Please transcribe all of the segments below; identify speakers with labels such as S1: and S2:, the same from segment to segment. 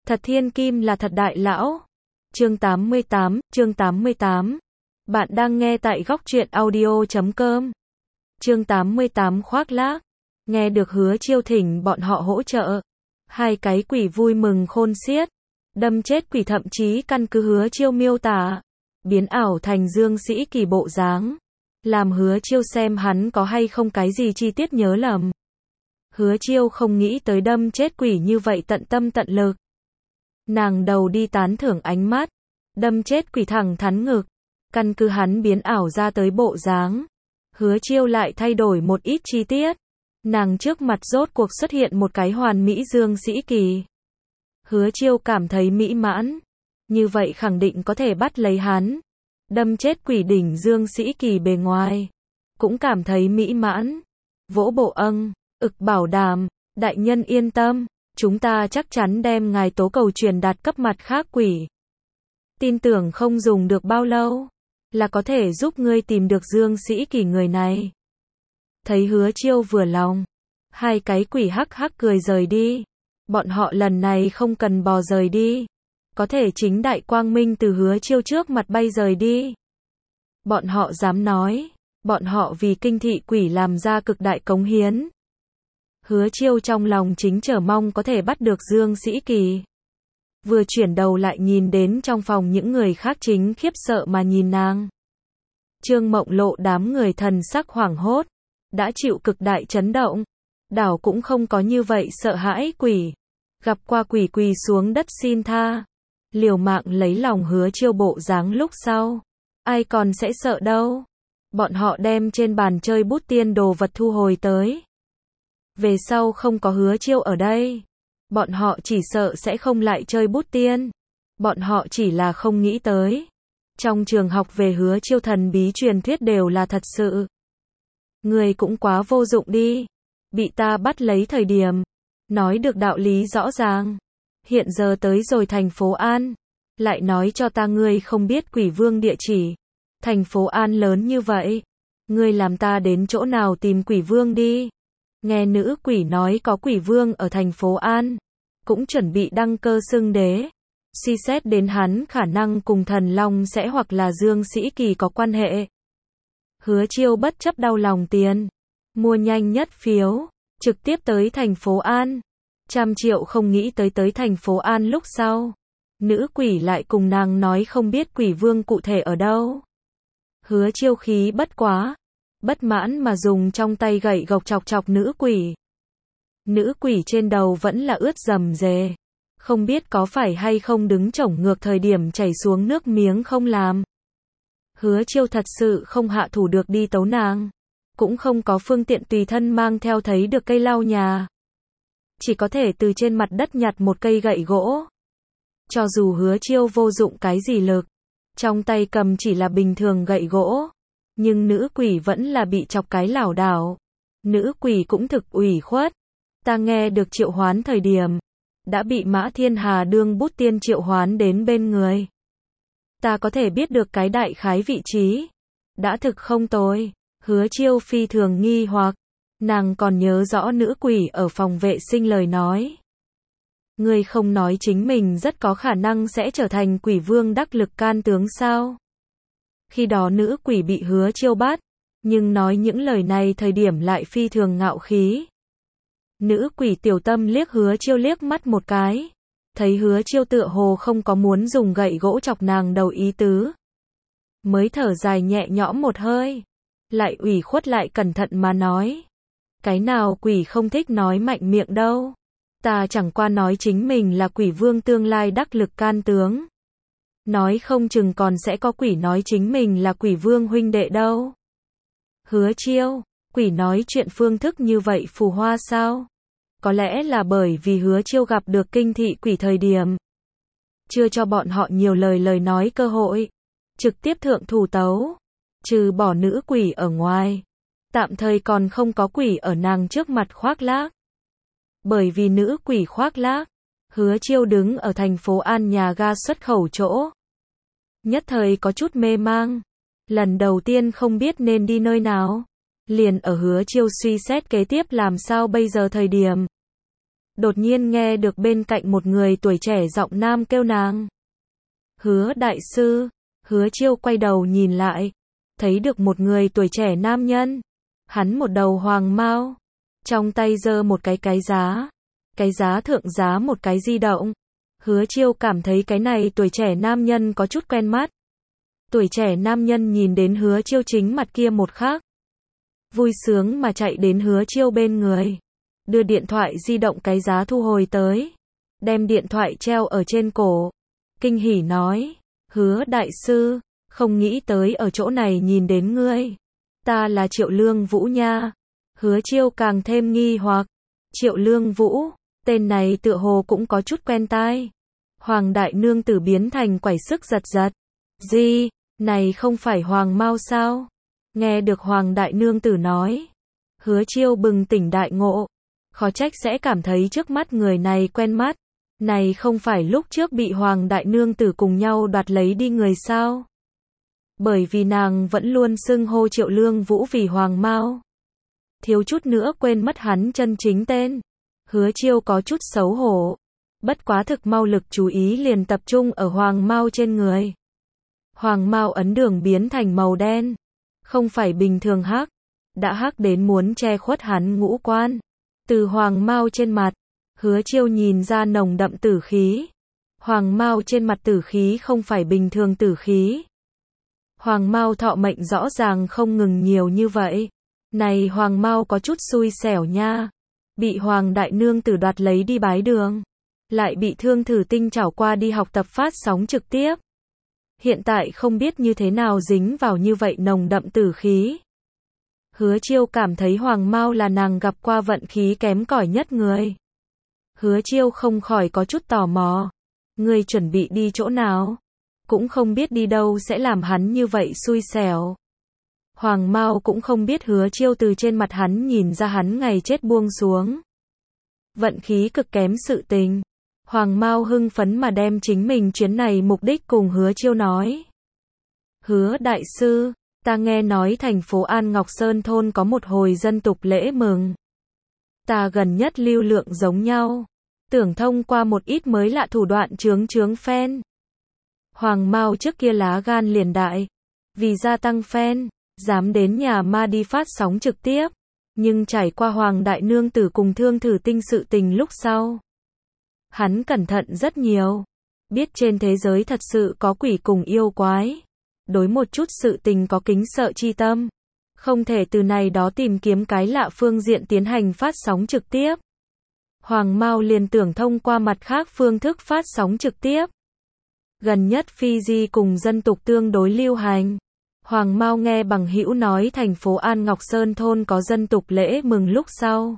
S1: Thật thiên kim là thật đại lão. Chương 88. Bạn đang nghe tại góc truyện audio.com. Chương 88 khoác lác. Nghe được Hứa Chiêu thỉnh bọn họ hỗ trợ. Hai cái quỷ vui mừng khôn xiết. Đâm chết quỷ thậm chí căn cứ Hứa Chiêu miêu tả. Biến ảo thành Dương Sĩ Kỳ bộ dáng. Làm Hứa Chiêu xem hắn có hay không cái gì chi tiết nhớ lầm. Hứa Chiêu không nghĩ tới đâm chết quỷ như vậy tận tâm tận lực. Nàng đầu đi tán thưởng ánh mắt. Đâm chết quỷ thẳng thắn ngực. Căn cứ hắn biến ảo ra tới bộ dáng. Hứa Chiêu lại thay đổi một ít chi tiết. Nàng trước mặt rốt cuộc xuất hiện một cái hoàn mỹ Dương Sĩ Kỳ. Hứa Chiêu cảm thấy mỹ mãn. Như vậy khẳng định có thể bắt lấy hắn. Đâm chết quỷ đỉnh Dương Sĩ Kỳ bề ngoài. Cũng cảm thấy mỹ mãn. Vỗ bộ bảo đảm, đại nhân yên tâm. Chúng ta chắc chắn đem ngài tố cầu truyền đạt cấp mặt khác quỷ. Tin tưởng không dùng được bao lâu, là có thể giúp ngươi tìm được Dương Sĩ Kỳ người này. Thấy Hứa Chiêu vừa lòng, hai cái quỷ hắc hắc cười rời đi. Bọn họ lần này không cần bò rời đi. Có thể chính đại quang minh từ Hứa Chiêu trước mặt bay rời đi. Bọn họ dám nói, bọn họ vì kinh thị quỷ làm ra cực đại cống hiến. Hứa Chiêu trong lòng chính chờ mong có thể bắt được Dương Sĩ Kỳ. Vừa chuyển đầu lại nhìn đến trong phòng những người khác chính khiếp sợ mà nhìn nàng. Trương Mộng Lộ đám người thần sắc hoảng hốt, đã chịu cực đại chấn động. Đảo cũng không có như vậy sợ hãi quỷ. Gặp qua quỷ quỳ xuống đất xin tha. Liều mạng lấy lòng Hứa Chiêu bộ dáng lúc sau. Ai còn sẽ sợ đâu. Bọn họ đem trên bàn chơi bút tiên đồ vật thu hồi tới. Về sau không có Hứa Chiêu ở đây. Bọn họ chỉ sợ sẽ không lại chơi bút tiên. Bọn họ chỉ là không nghĩ tới. Trong trường học về Hứa Chiêu thần bí truyền thuyết đều là thật sự. Người cũng quá vô dụng đi. Bị ta bắt lấy thời điểm. Nói được đạo lý rõ ràng. Hiện giờ tới rồi thành phố An. Lại nói cho ta ngươi không biết quỷ vương địa chỉ. Thành phố An lớn như vậy. Ngươi làm ta đến chỗ nào tìm quỷ vương đi. Nghe nữ quỷ nói có quỷ vương ở thành phố An. Cũng chuẩn bị đăng cơ xưng đế. Suy xét đến hắn khả năng cùng thần long sẽ hoặc là Dương Sĩ Kỳ có quan hệ. Hứa Chiêu bất chấp đau lòng tiền. Mua nhanh nhất phiếu. Trực tiếp tới thành phố An. 100 triệu không nghĩ tới thành phố An lúc sau. Nữ quỷ lại cùng nàng nói không biết quỷ vương cụ thể ở đâu. Hứa Chiêu khí bất quá. Bất mãn mà dùng trong tay gậy gộc chọc nữ quỷ. Nữ quỷ trên đầu vẫn là ướt rầm rề. Không biết có phải hay không đứng chổng ngược thời điểm chảy xuống nước miếng không làm. Hứa Chiêu thật sự không hạ thủ được đi tấu nàng. Cũng không có phương tiện tùy thân mang theo thấy được cây lau nhà. Chỉ có thể từ trên mặt đất nhặt một cây gậy gỗ. Cho dù Hứa Chiêu vô dụng cái gì lực. Trong tay cầm chỉ là bình thường gậy gỗ. Nhưng nữ quỷ vẫn là bị chọc cái lảo đảo. Nữ quỷ cũng thực ủy khuất. Ta nghe được triệu hoán thời điểm. Đã bị Mã Thiên Hà đương bút tiên triệu hoán đến bên người. Ta có thể biết được cái đại khái vị trí. Đã thực không tồi. Hứa Chiêu phi thường nghi hoặc. Nàng còn nhớ rõ nữ quỷ ở phòng vệ sinh lời nói. Ngươi không nói chính mình rất có khả năng sẽ trở thành quỷ vương đắc lực can tướng sao? Khi đó nữ quỷ bị Hứa Chiêu bắt. Nhưng nói những lời này thời điểm lại phi thường ngạo khí. Nữ quỷ tiểu tâm liếc Hứa Chiêu liếc mắt một cái. Thấy Hứa Chiêu tựa hồ không có muốn dùng gậy gỗ chọc nàng đầu ý tứ. Mới thở dài nhẹ nhõm một hơi. Lại ủy khuất lại cẩn thận mà nói. Cái nào quỷ không thích nói mạnh miệng đâu. Ta chẳng qua nói chính mình là quỷ vương tương lai đắc lực can tướng. Nói không chừng còn sẽ có quỷ nói chính mình là quỷ vương huynh đệ đâu. Hứa Chiêu, quỷ nói chuyện phương thức như vậy phù hoa sao? Có lẽ là bởi vì Hứa Chiêu gặp được kinh thị quỷ thời điểm. Chưa cho bọn họ nhiều lời nói cơ hội. Trực tiếp thượng thủ tấu. Trừ bỏ nữ quỷ ở ngoài. Tạm thời còn không có quỷ ở nàng trước mặt khoác lác. Bởi vì nữ quỷ khoác lác. Hứa Chiêu đứng ở thành phố An nhà ga xuất khẩu chỗ. Nhất thời có chút mê mang. Lần đầu tiên không biết nên đi nơi nào. Liền ở Hứa Chiêu suy xét kế tiếp làm sao bây giờ thời điểm. đột nhiên nghe được bên cạnh một người tuổi trẻ giọng nam kêu nàng. Hứa đại sư, Hứa Chiêu quay đầu nhìn lại, thấy được một người tuổi trẻ nam nhân. Hắn một đầu hoàng mao, trong tay giơ một cái giá thượng giá một cái di động. Hứa Chiêu cảm thấy cái này tuổi trẻ nam nhân có chút quen mắt. Tuổi trẻ nam nhân nhìn đến Hứa Chiêu chính mặt kia một khắc, vui sướng mà chạy đến Hứa Chiêu bên người, đưa điện thoại di động cái giá thu hồi tới, đem điện thoại treo ở trên cổ, kinh hỉ nói, Hứa đại sư, không nghĩ tới ở chỗ này nhìn đến ngươi, ta là Triệu Lương Vũ nha. Hứa Chiêu càng thêm nghi hoặc, Triệu Lương Vũ, tên này tựa hồ cũng có chút quen tai. Hoàng đại nương tử biến thành quẩy sức giật giật, gì, này không phải Hoàng Mao sao? Nghe được Hoàng đại nương tử nói, Hứa Chiêu bừng tỉnh đại ngộ, khó trách sẽ cảm thấy trước mắt người này quen mắt, này không phải lúc trước bị Hoàng đại nương tử cùng nhau đoạt lấy đi người sao? Bởi vì nàng vẫn luôn xưng hô Triệu Lương Vũ vì Hoàng Mao, thiếu chút nữa quên mất hắn chân chính tên. Hứa Chiêu có chút xấu hổ, bất quá thực mau lực chú ý liền tập trung ở Hoàng Mao trên người. Hoàng Mao ấn đường biến thành màu đen, không phải bình thường hắc, đã hắc đến muốn che khuất hắn ngũ quan. Từ Hoàng Mao trên mặt, Hứa Chiêu nhìn ra nồng đậm tử khí. Hoàng Mao trên mặt tử khí không phải bình thường tử khí. Hoàng Mao thọ mệnh rõ ràng không ngừng nhiều như vậy. Này Hoàng Mao có chút xui xẻo nha. Bị Hoàng đại nương tử đoạt lấy đi bái đường, lại bị Thương Thử Tinh trảo qua đi học tập phát sóng trực tiếp. Hiện tại không biết như thế nào dính vào như vậy nồng đậm tử khí. Hứa Chiêu cảm thấy Hoàng Mao là nàng gặp qua vận khí kém cỏi nhất người. Hứa Chiêu không khỏi có chút tò mò. Ngươi chuẩn bị đi chỗ nào? Cũng không biết đi đâu sẽ làm hắn như vậy xui xẻo. Hoàng Mao cũng không biết Hứa Chiêu từ trên mặt hắn nhìn ra hắn ngày chết buông xuống. Vận khí cực kém sự tình. Hoàng Mao hưng phấn mà đem chính mình chuyến này mục đích cùng Hứa Chiêu nói. Hứa đại sư, ta nghe nói thành phố An Ngọc Sơn thôn có một hồi dân tục lễ mừng. Ta gần nhất lưu lượng giống nhau, tưởng thông qua một ít mới lạ thủ đoạn chướng fan. Hoàng Mao trước kia lá gan liền đại, vì gia tăng fan, dám đến nhà ma đi phát sóng trực tiếp, nhưng trải qua Hoàng đại nương tử cùng Thương Thử Tinh sự tình lúc sau, hắn cẩn thận rất nhiều, biết trên thế giới thật sự có quỷ cùng yêu quái, đối một chút sự tình có kính sợ chi tâm, không thể từ này đó tìm kiếm cái lạ phương diện tiến hành phát sóng trực tiếp. Hoàng Mao liền tưởng thông qua mặt khác phương thức phát sóng trực tiếp. Gần nhất Fiji cùng dân tục tương đối lưu hành. Hoàng Mao nghe bằng hữu nói thành phố An Ngọc Sơn thôn có dân tục lễ mừng lúc sau,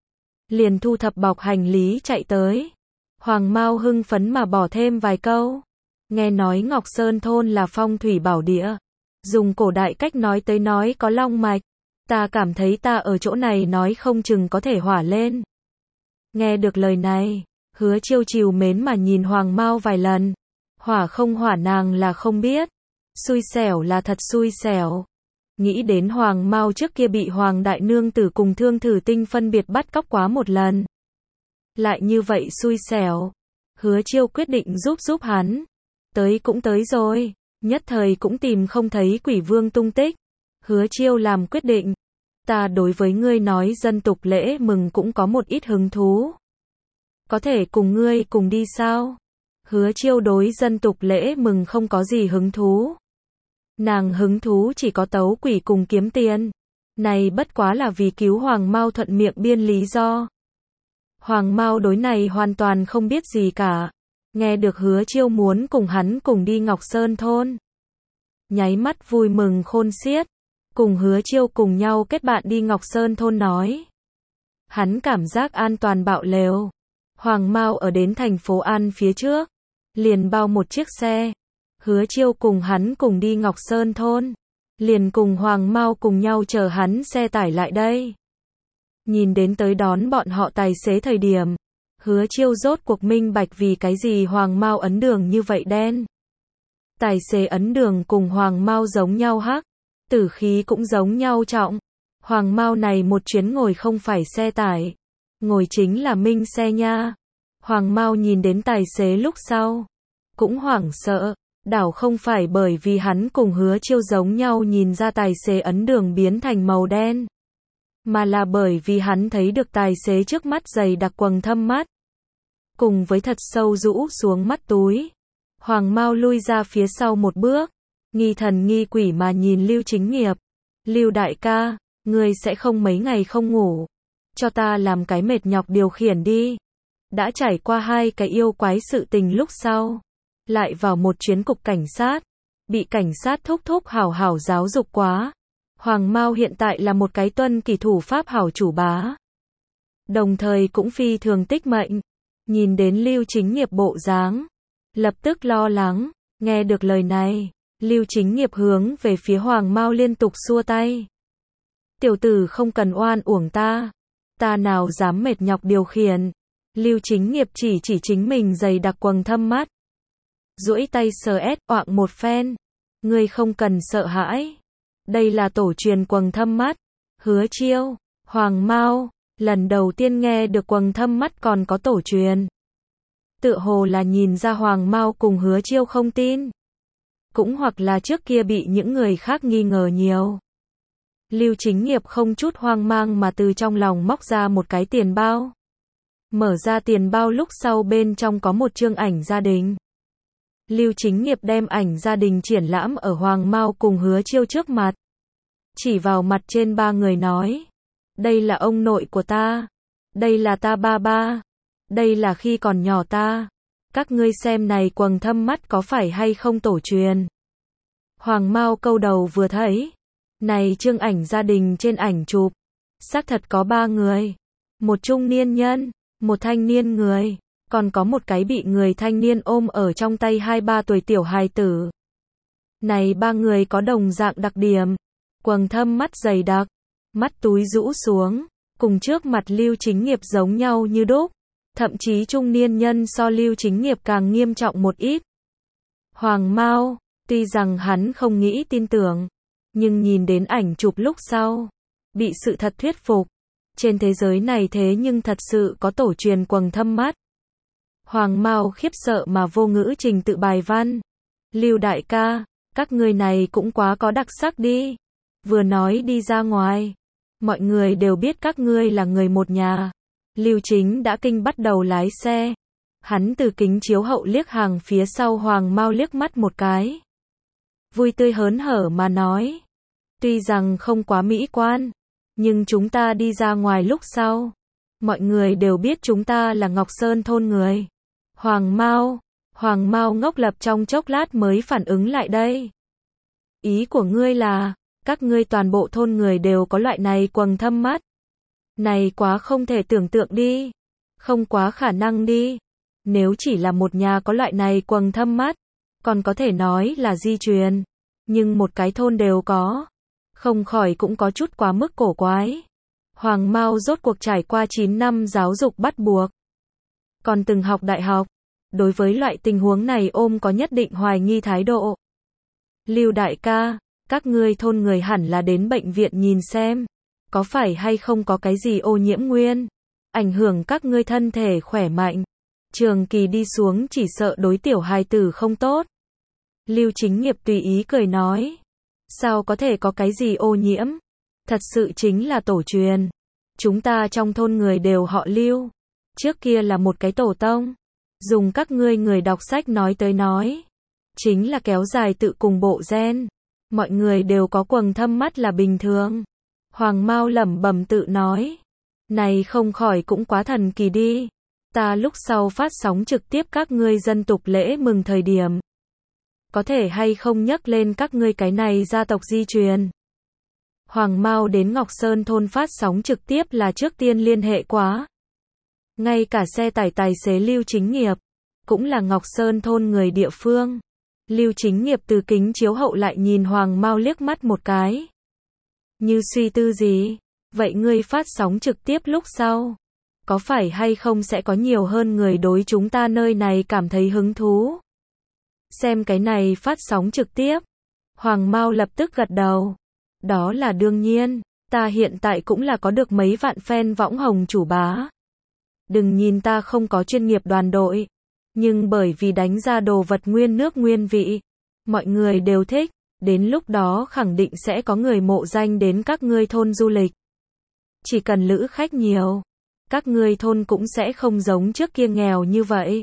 S1: liền thu thập bọc hành lý chạy tới. Hoàng Mao hưng phấn mà bỏ thêm vài câu. Nghe nói Ngọc Sơn thôn là phong thủy bảo địa, dùng cổ đại cách nói tới nói có long mạch, ta cảm thấy ta ở chỗ này nói không chừng có thể hỏa lên. Nghe được lời này, Hứa Chiêu trìu mến mà nhìn Hoàng Mao vài lần. Hỏa không hỏa nàng là không biết, xui xẻo là thật xui xẻo. Nghĩ đến Hoàng Mao trước kia bị Hoàng đại nương tử cùng Thương Thử Tinh phân biệt bắt cóc quá một lần, lại như vậy xui xẻo. Hứa Chiêu quyết định giúp hắn. Tới cũng tới rồi, nhất thời cũng tìm không thấy quỷ vương tung tích. Hứa Chiêu làm quyết định. Ta đối với ngươi nói dân tục lễ mừng cũng có một ít hứng thú. Có thể cùng ngươi cùng đi sao? Hứa Chiêu đối dân tục lễ mừng không có gì hứng thú. Nàng hứng thú chỉ có tấu quỷ cùng kiếm tiền. Này bất quá là vì cứu Hoàng Mao thuận miệng biên lý do. Hoàng Mao đối này hoàn toàn không biết gì cả. Nghe được Hứa Chiêu muốn cùng hắn cùng đi Ngọc Sơn thôn, nháy mắt vui mừng khôn xiết, cùng Hứa Chiêu cùng nhau kết bạn đi Ngọc Sơn thôn nói. Hắn cảm giác an toàn bạo lều. Hoàng Mao ở đến thành phố An phía trước, liền bao một chiếc xe. Hứa Chiêu cùng hắn cùng đi Ngọc Sơn thôn, liền cùng Hoàng Mao cùng nhau chờ hắn xe tải lại đây. Nhìn đến tới đón bọn họ tài xế thời điểm, Hứa Chiêu rốt cuộc minh bạch vì cái gì Hoàng Mao ấn đường như vậy đen. Tài xế ấn đường cùng Hoàng Mao giống nhau hắc, tử khí cũng giống nhau trọng. Hoàng Mao này một chuyến ngồi không phải xe tải, ngồi chính là Minh xe nha. Hoàng Mao nhìn đến tài xế lúc sau, cũng hoảng sợ, đảo không phải bởi vì hắn cùng Hứa Chiêu giống nhau nhìn ra tài xế ấn đường biến thành màu đen, mà là bởi vì hắn thấy được tài xế trước mắt dày đặc quầng thâm mắt, cùng với thật sâu rũ xuống mắt túi. Hoàng Mao lui ra phía sau một bước, nghi thần nghi quỷ mà nhìn Lưu Chính Nghiệp. Lưu đại ca, ngươi sẽ không mấy ngày không ngủ, cho ta làm cái mệt nhọc điều khiển đi. Đã trải qua 2 cái yêu quái sự tình lúc sau, lại vào một chuyến cục cảnh sát, bị cảnh sát thúc thúc hảo hảo giáo dục quá. Hoàng Mao hiện tại là một cái tuân kỷ thủ pháp hảo chủ bá, đồng thời cũng phi thường tích mệnh. Nhìn đến Lưu Chính Nghiệp bộ dáng, lập tức lo lắng. Nghe được lời này, Lưu Chính Nghiệp hướng về phía Hoàng Mao liên tục xua tay. Tiểu tử không cần oan uổng ta nào dám mệt nhọc điều khiển. Lưu Chính Nghiệp chỉ chính mình dày đặc quầng thâm mắt, duỗi tay sờ oạng một phen. Ngươi không cần sợ hãi, đây là tổ truyền quầng thâm mắt. Hứa Chiêu, Hoàng Mao, lần đầu tiên nghe được quầng thâm mắt còn có tổ truyền. Tựa hồ là nhìn ra Hoàng Mao cùng Hứa Chiêu không tin, cũng hoặc là trước kia bị những người khác nghi ngờ nhiều. Lưu Chính Nghiệp không chút hoang mang mà từ trong lòng móc ra một cái tiền bao. Mở ra tiền bao lúc sau bên trong có một chương ảnh gia đình. Lưu Chính Nghiệp đem ảnh gia đình triển lãm ở Hoàng Mao cùng Hứa Chiêu trước mặt, chỉ vào mặt trên 3 người nói: đây là ông nội của ta, đây là ta ba, đây là khi còn nhỏ ta. Các ngươi xem này quầng thâm mắt có phải hay không tổ truyền. Hoàng Mao câu đầu vừa thấy, này chương ảnh gia đình trên ảnh chụp, xác thật có 3 người, một trung niên nhân, một thanh niên người, còn có một cái bị người thanh niên ôm ở trong tay 2-3 tuổi tiểu hài tử. Này 3 người có đồng dạng đặc điểm, quầng thâm mắt dày đặc, mắt túi rũ xuống, cùng trước mặt Lưu Chính Nghiệp giống nhau như đúc, thậm chí trung niên nhân so Lưu Chính Nghiệp càng nghiêm trọng một ít. Hoàng Mao, tuy rằng hắn không nghĩ tin tưởng, nhưng nhìn đến ảnh chụp lúc sau, bị sự thật thuyết phục. Trên thế giới này thế nhưng thật sự có tổ truyền quầng thâm mắt. Hoàng Mao khiếp sợ mà vô ngữ trình tự bài văn. Lưu đại ca, các ngươi này cũng quá có đặc sắc đi. Vừa nói đi ra ngoài, mọi người đều biết các ngươi là người một nhà. Lưu Chính đã kinh bắt đầu lái xe. Hắn từ kính chiếu hậu liếc hàng phía sau Hoàng Mao liếc mắt một cái. Vui tươi hớn hở mà nói. Tuy rằng không quá mỹ quan, nhưng chúng ta đi ra ngoài lúc sau, mọi người đều biết chúng ta là Ngọc Sơn thôn người. Hoàng Mao ngốc lập trong chốc lát mới phản ứng lại đây. Ý của ngươi là, các ngươi toàn bộ thôn người đều có loại này quầng thâm mắt. Này quá không thể tưởng tượng đi, không quá khả năng đi. Nếu chỉ là một nhà có loại này quầng thâm mắt, còn có thể nói là di truyền, nhưng một cái thôn đều có, không khỏi cũng có chút quá mức cổ quái. Hoàng Mao rốt cuộc trải qua 9 năm giáo dục bắt buộc, còn từng học đại học, đối với loại tình huống này ôm có nhất định hoài nghi thái độ. Lưu đại ca, các ngươi thôn người hẳn là đến bệnh viện nhìn xem, có phải hay không có cái gì ô nhiễm nguyên, ảnh hưởng các ngươi thân thể khỏe mạnh, trường kỳ đi xuống chỉ sợ đối tiểu hài tử không tốt. Lưu Chính Nghiệp tùy ý cười nói, sao có thể có cái gì ô nhiễm, thật sự chính là tổ truyền. Chúng ta trong thôn người đều họ Lưu, trước kia là một cái tổ tông, dùng các ngươi người đọc sách nói tới nói, chính là kéo dài tự cùng bộ gen, mọi người đều có quầng thâm mắt là bình thường. Hoàng Mao lẩm bẩm tự nói, này không khỏi cũng quá thần kỳ đi. Ta lúc sau phát sóng trực tiếp các ngươi dân tục lễ mừng thời điểm, có thể hay không nhắc lên các ngươi cái này gia tộc di truyền. Hoàng Mao đến Ngọc Sơn thôn phát sóng trực tiếp là trước tiên liên hệ quá. Ngay cả xe tải tài xế Lưu Chính Nghiệp, cũng là Ngọc Sơn thôn người địa phương. Lưu Chính Nghiệp từ kính chiếu hậu lại nhìn Hoàng Mao liếc mắt một cái. Như suy tư gì, vậy ngươi phát sóng trực tiếp lúc sau, có phải hay không sẽ có nhiều hơn người đối chúng ta nơi này cảm thấy hứng thú? Xem cái này phát sóng trực tiếp. Hoàng Mao lập tức gật đầu. Đó là đương nhiên, ta hiện tại cũng là có được mấy vạn fan võng hồng chủ bá. Đừng nhìn ta không có chuyên nghiệp đoàn đội, nhưng bởi vì đánh ra đồ vật nguyên nước nguyên vị, mọi người đều thích, đến lúc đó khẳng định sẽ có người mộ danh đến các ngươi thôn du lịch. Chỉ cần lữ khách nhiều, các ngươi thôn cũng sẽ không giống trước kia nghèo như vậy.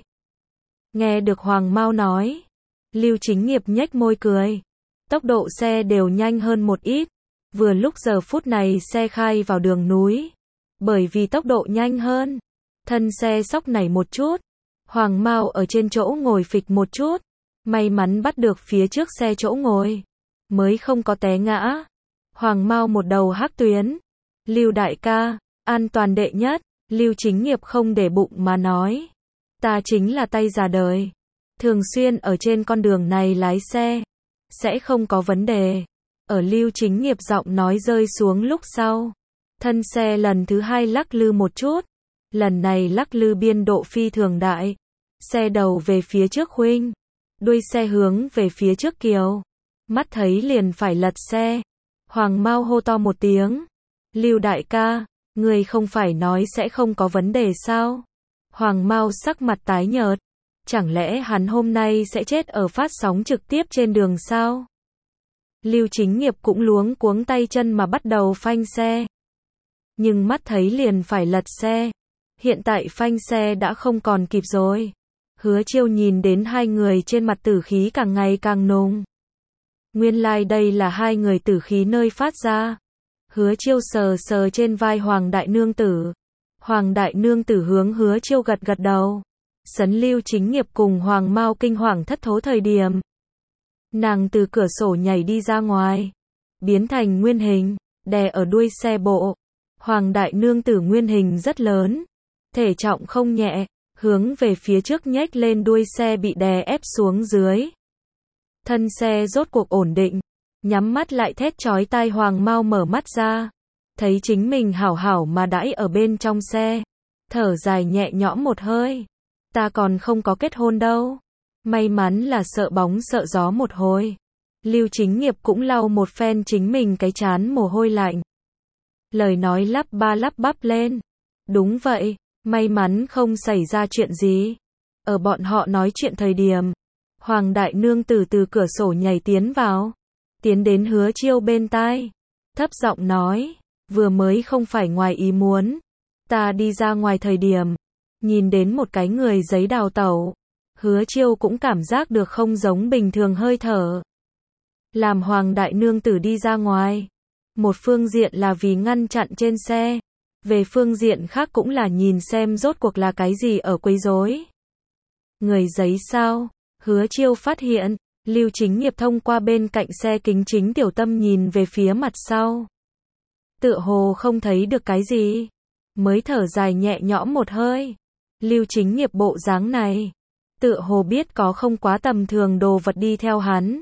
S1: Nghe được Hoàng Mao nói, Lưu Chính Nghiệp nhếch môi cười. Tốc độ xe đều nhanh hơn một ít. Vừa lúc giờ phút này xe khai vào đường núi. Bởi vì tốc độ nhanh hơn, thân xe xóc nảy một chút. Hoàng Mao ở trên chỗ ngồi phịch một chút. May mắn bắt được phía trước xe chỗ ngồi, mới không có té ngã. Hoàng Mao một đầu hắc tuyến. Lưu đại ca, an toàn đệ nhất. Lưu Chính Nghiệp không để bụng mà nói. Ta chính là tay già đời. Thường xuyên ở trên con đường này lái xe. Sẽ không có vấn đề. Ở Lưu Chính Nghiệp giọng nói rơi xuống lúc sau. Thân xe lần thứ hai lắc lư một chút. Lần này lắc lư biên độ phi thường đại. Xe đầu về phía trước khuynh. Đuôi xe hướng về phía trước kiều. Mắt thấy liền phải lật xe. Hoàng Mao hô to một tiếng. Lưu đại ca, người không phải nói sẽ không có vấn đề sao? Hoàng Mao sắc mặt tái nhợt. Chẳng lẽ hắn hôm nay sẽ chết ở phát sóng trực tiếp trên đường sao? Lưu Chính Nghiệp cũng luống cuống tay chân mà bắt đầu phanh xe. Nhưng mắt thấy liền phải lật xe. Hiện tại phanh xe đã không còn kịp rồi. Hứa Chiêu nhìn đến hai người trên mặt tử khí càng ngày càng nồng. Nguyên lai đây là hai người tử khí nơi phát ra. Hứa Chiêu sờ sờ trên vai Hoàng Đại Nương Tử. Hoàng Đại Nương Tử hướng Hứa Chiêu gật gật đầu. Sấn Lưu Chính Nghiệp cùng Hoàng Mao kinh hoàng thất thố thời điểm. Nàng từ cửa sổ nhảy đi ra ngoài. Biến thành nguyên hình, đè ở đuôi xe bộ. Hoàng Đại Nương Tử nguyên hình rất lớn. Thể trọng không nhẹ, hướng về phía trước nhếch lên đuôi xe bị đè ép xuống dưới. Thân xe rốt cuộc ổn định. Nhắm mắt lại thét chói tai. Hoàng Mao mở mắt ra. Thấy chính mình hảo hảo mà đãi ở bên trong xe. Thở dài nhẹ nhõm một hơi. Ta còn không có kết hôn đâu. May mắn là sợ bóng sợ gió một hồi. Lưu Chính Nghiệp cũng lau một phen chính mình cái trán mồ hôi lạnh. Lời nói lắp ba lắp bắp lên. Đúng vậy, may mắn không xảy ra chuyện gì. Ở bọn họ nói chuyện thời điểm, Hoàng Đại Nương Tử từ cửa sổ nhảy tiến vào. Tiến đến Hứa Chiêu bên tai. Thấp giọng nói, vừa mới không phải ngoài ý muốn. Ta đi ra ngoài thời điểm, nhìn đến một cái người giấy đào tẩu. Hứa Chiêu cũng cảm giác được không giống bình thường hơi thở. Làm Hoàng Đại Nương Tử đi ra ngoài. Một phương diện là vì ngăn chặn trên xe. Về phương diện khác cũng là nhìn xem rốt cuộc là cái gì ở quấy rối. Người giấy sao? Hứa Chiêu phát hiện. Lưu Chính Nghiệp thông qua bên cạnh xe kính chính tiểu tâm nhìn về phía mặt sau. Tựa hồ không thấy được cái gì. Mới thở dài nhẹ nhõm một hơi. Lưu Chính Nghiệp bộ dáng này. Tựa hồ biết có không quá tầm thường đồ vật đi theo hắn.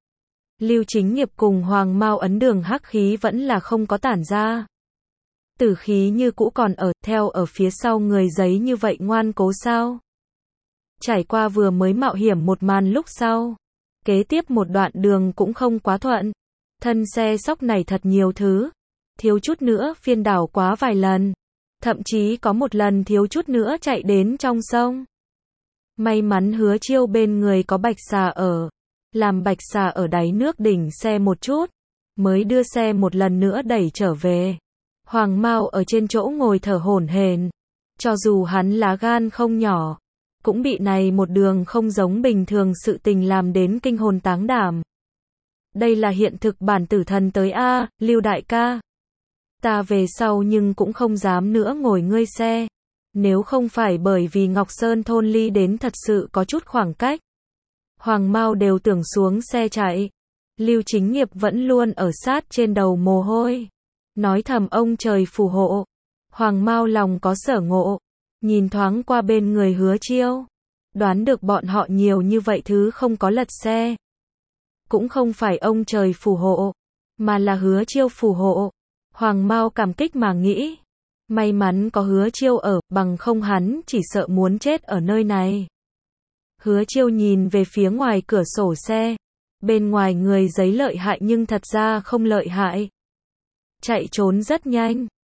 S1: Lưu Chính Nghiệp cùng Hoàng Mao ấn đường hắc khí vẫn là không có tản ra. Tử khí như cũ còn theo ở phía sau người giấy như vậy ngoan cố sao. Trải qua vừa mới mạo hiểm một màn lúc sau. Kế tiếp một đoạn đường cũng không quá thuận. Thân xe xóc này thật nhiều thứ. Thiếu chút nữa phiên đảo quá vài lần. Thậm chí có một lần thiếu chút nữa chạy đến trong sông. May mắn Hứa Chiêu bên người có Bạch Xà ở. Làm Bạch Xà ở đáy nước đỉnh xe một chút. Mới đưa xe một lần nữa đẩy trở về. Hoàng Mao ở trên chỗ ngồi thở hổn hển. Cho dù hắn lá gan không nhỏ. Cũng bị này một đường không giống bình thường sự tình làm đến kinh hồn táng đảm. Đây là hiện thực bản tử thần tới a, Lưu đại ca. Ta về sau nhưng cũng không dám nữa ngồi ngươi xe. Nếu không phải bởi vì Ngọc Sơn thôn ly đến thật sự có chút khoảng cách. Hoàng Mao đều tưởng xuống xe chạy. Lưu Chính Nghiệp vẫn luôn ở sát trên đầu mồ hôi. Nói thầm ông trời phù hộ. Hoàng Mao lòng có sở ngộ. Nhìn thoáng qua bên người Hứa Chiêu. Đoán được bọn họ nhiều như vậy thứ không có lật xe. Cũng không phải ông trời phù hộ. Mà là Hứa Chiêu phù hộ. Hoàng Mao cảm kích mà nghĩ. May mắn có Hứa Chiêu ở, bằng không hắn chỉ sợ muốn chết ở nơi này. Hứa Chiêu nhìn về phía ngoài cửa sổ xe. Bên ngoài người giấy lợi hại nhưng thật ra không lợi hại. Chạy trốn rất nhanh.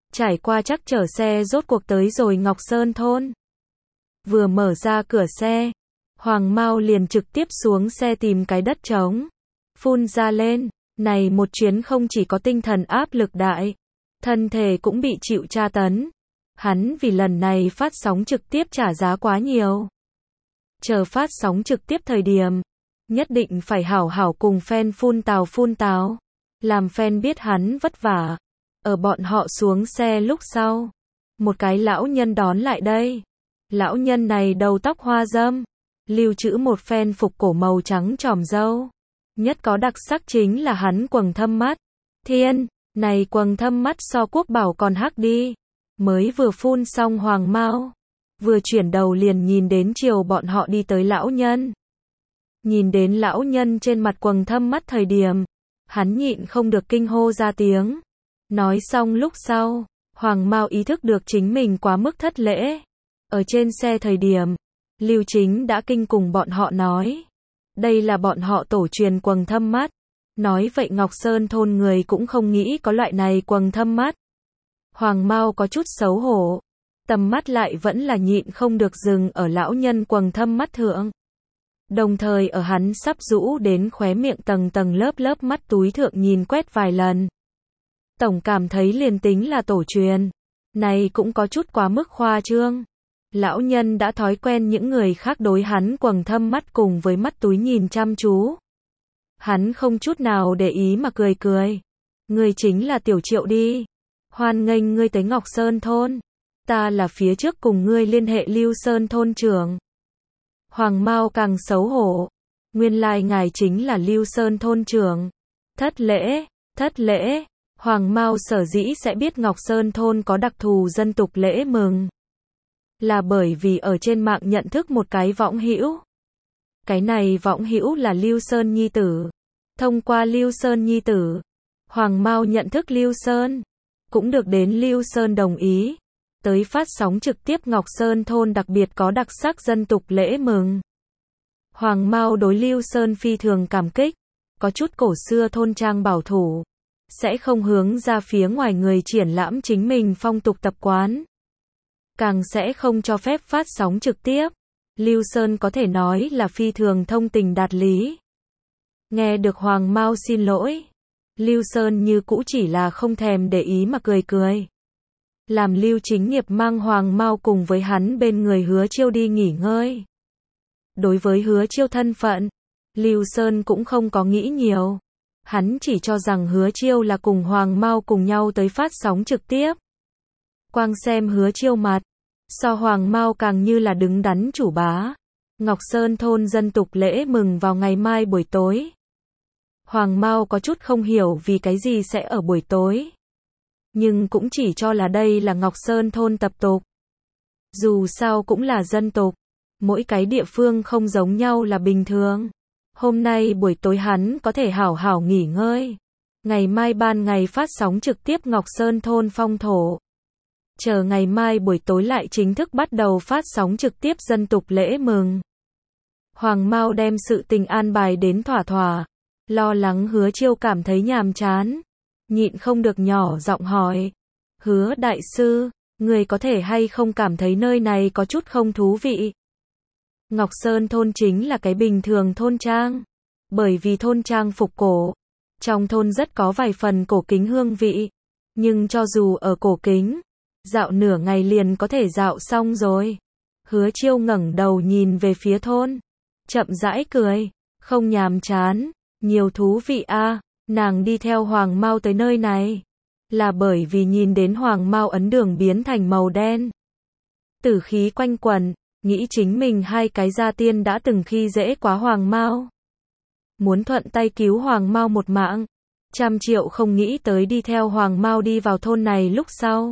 S1: Trải qua trắc trở xe rốt cuộc tới rồi Ngọc Sơn thôn. Vừa mở ra cửa xe, Hoàng Mao liền trực tiếp xuống xe tìm cái đất trống. Phun ra lên, này một chuyến không chỉ có tinh thần áp lực đại, thân thể cũng bị chịu tra tấn. Hắn vì lần này phát sóng trực tiếp trả giá quá nhiều. Chờ phát sóng trực tiếp thời điểm, nhất định phải hảo hảo cùng fan phun tào. Làm fan biết hắn vất vả. Ở bọn họ xuống xe lúc sau, một cái lão nhân đón lại đây. Lão nhân này đầu tóc hoa râm, lưu trữ một phen phục cổ màu trắng tròm râu. Nhất có đặc sắc chính là hắn quầng thâm mắt. Thiên, này quầng thâm mắt so Quốc Bảo còn hắc đi. Mới vừa phun xong Hoàng Mao, vừa chuyển đầu liền nhìn đến chiều bọn họ đi tới lão nhân. Nhìn đến lão nhân trên mặt quầng thâm mắt thời điểm, hắn nhịn không được kinh hô ra tiếng. Nói xong lúc sau, Hoàng Mao ý thức được chính mình quá mức thất lễ. Ở trên xe thời điểm, Lưu Chính đã kinh cùng bọn họ nói. Đây là bọn họ tổ truyền quầng thâm mắt. Nói vậy Ngọc Sơn thôn người cũng không nghĩ có loại này quầng thâm mắt. Hoàng Mao có chút xấu hổ. Tầm mắt lại vẫn là nhịn không được dừng ở lão nhân quầng thâm mắt thượng. Đồng thời ở hắn sắp rũ đến khóe miệng tầng tầng lớp mắt túi thượng nhìn quét vài lần. Tổng cảm thấy liền tính là tổ truyền. Này cũng có chút quá mức khoa trương. Lão nhân đã thói quen những người khác đối hắn quầng thâm mắt cùng với mắt túi nhìn chăm chú. Hắn không chút nào để ý mà cười cười. Ngươi chính là Tiểu Triệu đi. Hoan nghênh ngươi tới Ngọc Sơn thôn. Ta là phía trước cùng ngươi liên hệ Lưu Sơn thôn trưởng. Hoàng Mao càng xấu hổ. Nguyên lai ngài chính là Lưu Sơn thôn trưởng. Thất lễ. Hoàng Mao sở dĩ sẽ biết Ngọc Sơn thôn có đặc thù dân tục lễ mừng. Là bởi vì ở trên mạng nhận thức một cái võng hữu. Cái này võng hữu là Lưu Sơn nhi tử. Thông qua Lưu Sơn nhi tử, Hoàng Mao nhận thức Lưu Sơn. Cũng được đến Lưu Sơn đồng ý. Tới phát sóng trực tiếp Ngọc Sơn thôn đặc biệt có đặc sắc dân tục lễ mừng. Hoàng Mao đối Lưu Sơn phi thường cảm kích. Có chút cổ xưa thôn trang bảo thủ. Sẽ không hướng ra phía ngoài người triển lãm chính mình phong tục tập quán. Càng sẽ không cho phép phát sóng trực tiếp. Lưu Sơn có thể nói là phi thường thông tình đạt lý. Nghe được Hoàng Mao xin lỗi, Lưu Sơn như cũ chỉ là không thèm để ý mà cười cười. Làm Lưu Chính Nghiệp mang Hoàng Mao cùng với hắn bên người Hứa Chiêu đi nghỉ ngơi. Đối với Hứa Chiêu thân phận, Lưu Sơn cũng không có nghĩ nhiều. Hắn chỉ cho rằng Hứa Chiêu là cùng Hoàng Mao cùng nhau tới phát sóng trực tiếp. Quang xem Hứa Chiêu mặt, so Hoàng Mao càng như là đứng đắn chủ bá. Ngọc Sơn thôn dân tục lễ mừng vào ngày mai buổi tối. Hoàng Mao có chút không hiểu vì cái gì sẽ ở buổi tối. Nhưng cũng chỉ cho là đây là Ngọc Sơn thôn tập tục. Dù sao cũng là dân tục. Mỗi cái địa phương không giống nhau là bình thường. Hôm nay buổi tối hắn có thể hảo hảo nghỉ ngơi. Ngày mai ban ngày phát sóng trực tiếp Ngọc Sơn thôn phong thổ. Chờ ngày mai buổi tối lại chính thức bắt đầu phát sóng trực tiếp dân tục lễ mừng. Hoàng Mao đem sự tình an bài đến thỏa thỏa. Lo lắng Hứa Chiêu cảm thấy nhàm chán. Nhịn không được nhỏ giọng hỏi. Hứa đại sư, người có thể hay không cảm thấy nơi này có chút không thú vị? Ngọc Sơn thôn chính là cái bình thường thôn trang. Bởi vì thôn trang phục cổ. Trong thôn rất có vài phần cổ kính hương vị. Nhưng cho dù ở cổ kính, dạo nửa ngày liền có thể dạo xong rồi. Hứa Chiêu ngẩng đầu nhìn về phía thôn. Chậm rãi cười. Không nhàm chán. Nhiều thú vị a. Nàng đi theo Hoàng Mao tới nơi này. Là bởi vì nhìn đến Hoàng Mao ấn đường biến thành màu đen. Tử khí quanh quẩn. Nghĩ chính mình hai cái gia tiên đã từng khi dễ quá Hoàng Mao. Muốn thuận tay cứu Hoàng Mao một mạng. 100 triệu không nghĩ tới đi theo Hoàng Mao đi vào thôn này lúc sau.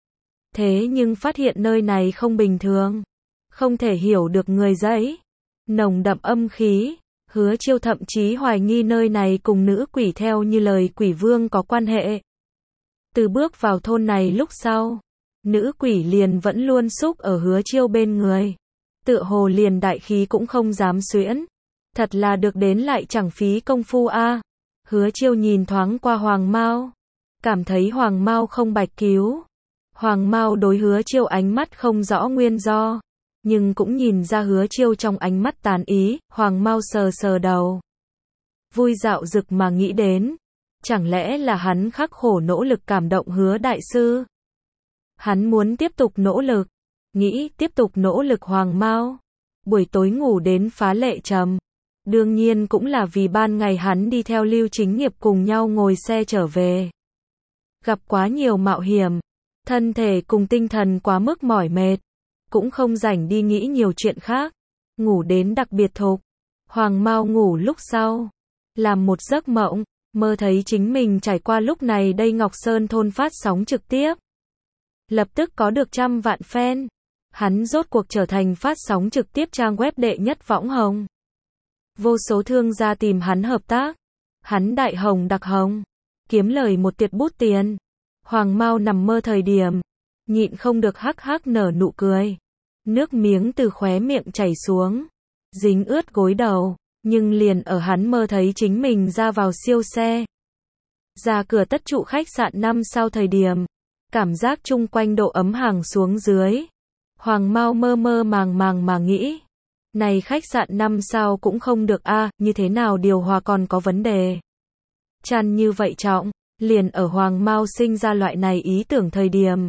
S1: Thế nhưng phát hiện nơi này không bình thường. Không thể hiểu được người giấy. Nồng đậm âm khí. Hứa Chiêu thậm chí hoài nghi nơi này cùng nữ quỷ theo như lời quỷ vương có quan hệ. Từ bước vào thôn này lúc sau, nữ quỷ liền vẫn luôn xúc ở Hứa Chiêu bên người. Tựa hồ liền đại khí cũng không dám xuyễn. Thật là được đến lại chẳng phí công phu a. Hứa Chiêu nhìn thoáng qua Hoàng Mao. Cảm thấy Hoàng Mao không bạch cứu. Hoàng Mao đối Hứa Chiêu ánh mắt không rõ nguyên do, nhưng cũng nhìn ra Hứa Chiêu trong ánh mắt tán ý. Hoàng Mao sờ sờ đầu, vui dạo dực mà nghĩ đến, chẳng lẽ là hắn khắc khổ nỗ lực cảm động Hứa đại sư? Hắn muốn tiếp tục nỗ lực, nghĩ tiếp tục nỗ lực. Hoàng Mao buổi tối ngủ đến phá lệ trầm, đương nhiên cũng là vì ban ngày hắn đi theo Lưu Chính Nghiệp cùng nhau ngồi xe trở về. Gặp quá nhiều mạo hiểm, thân thể cùng tinh thần quá mức mỏi mệt, cũng không rảnh đi nghĩ nhiều chuyện khác, ngủ đến đặc biệt thục. Hoàng Mao ngủ lúc sau, làm một giấc mộng, mơ thấy chính mình trải qua lúc này đây Ngọc Sơn thôn phát sóng trực tiếp. Lập tức có được 100 vạn fan, hắn rốt cuộc trở thành phát sóng trực tiếp trang web đệ nhất võng hồng. Vô số thương gia tìm hắn hợp tác, hắn đại hồng đặc hồng, kiếm lời một tiệt bút tiền. Hoàng Mao nằm mơ thời điểm, nhịn không được hắc hắc nở nụ cười. Nước miếng từ khóe miệng chảy xuống, dính ướt gối đầu, nhưng liền ở hắn mơ thấy chính mình ra vào siêu xe. Ra cửa tất trụ khách sạn 5 sao thời điểm, cảm giác chung quanh độ ấm hàng xuống dưới. Hoàng Mao mơ mơ màng màng mà nghĩ, này khách sạn 5 sao cũng không được a, như thế nào điều hòa còn có vấn đề. Chăn như vậy trọng, liền ở Hoàng Mao sinh ra loại này ý tưởng thời điểm.